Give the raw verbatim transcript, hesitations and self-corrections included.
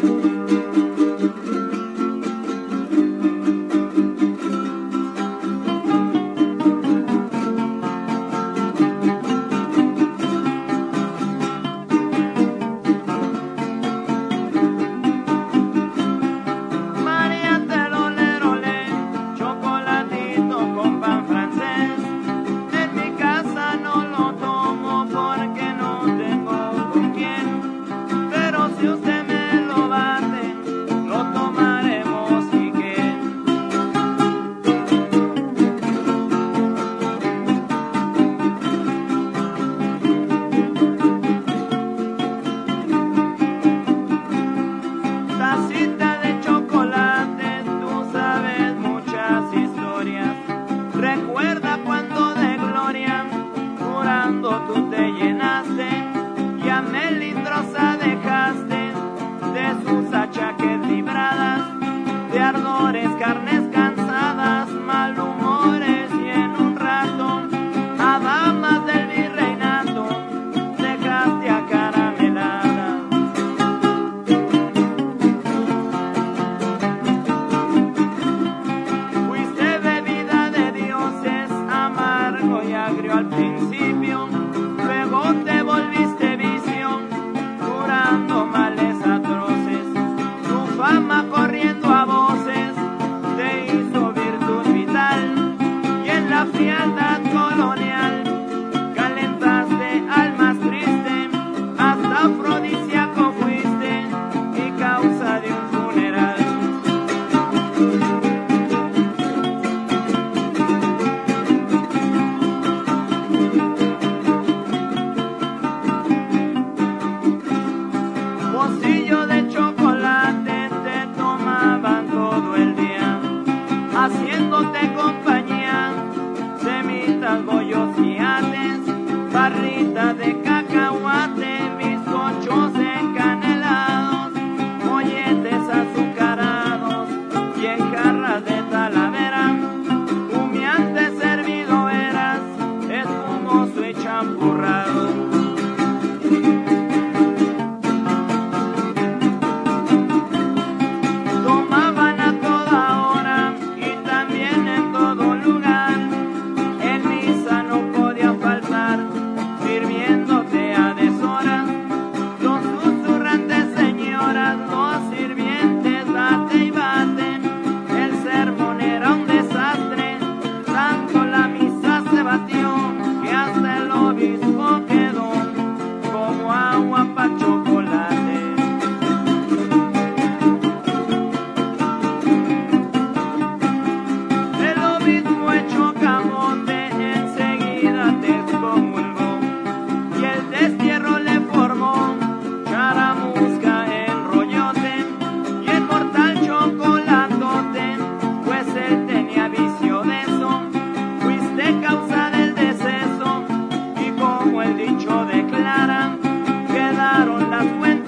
Recuerda cuando de gloria, jurando tú te llenaste, y a Melindrosa dejaste de sus achaques libradas, de ardores, carnes cansadas, malhumores, y en un rato a damas del virreinato dejaste acarameladas. Fuiste bebida de dioses, amargo y agrio al principio, luego te volviste vicio, curando males atroces. Tu fama corriendo a voces te hizo virtud vital, y en la frialdad colonial calentaste al más triste, hasta afrodisíaco fuiste y causa de un funeral. Pocillo de chocolate te tomaban todo el día, haciéndote compañía, semitas, bollos y ates, barrita de cacahuate, bizcochos encanelados, molletes azucarados y en jarras de talavera, humeante servido eras, espumoso y champurrado. Tomaban a toda hora y también en todo lugar, en misa no podían faltar, sirviéndote a deshoras, los susurrantes señoras, los sirvientes bate y bate, el sermón era un desastre, tanto la misa se batió que hasta el obispo quedó como agua pa' chocolate. El obispo hecho camote enseguida te excomulgó, y el destierro le formó charamusca en rollote, y el mortal chocolatote, pues él tenía vicio de eso, fuiste causa del deceso, y como el dicho declara, quedaron las fuentes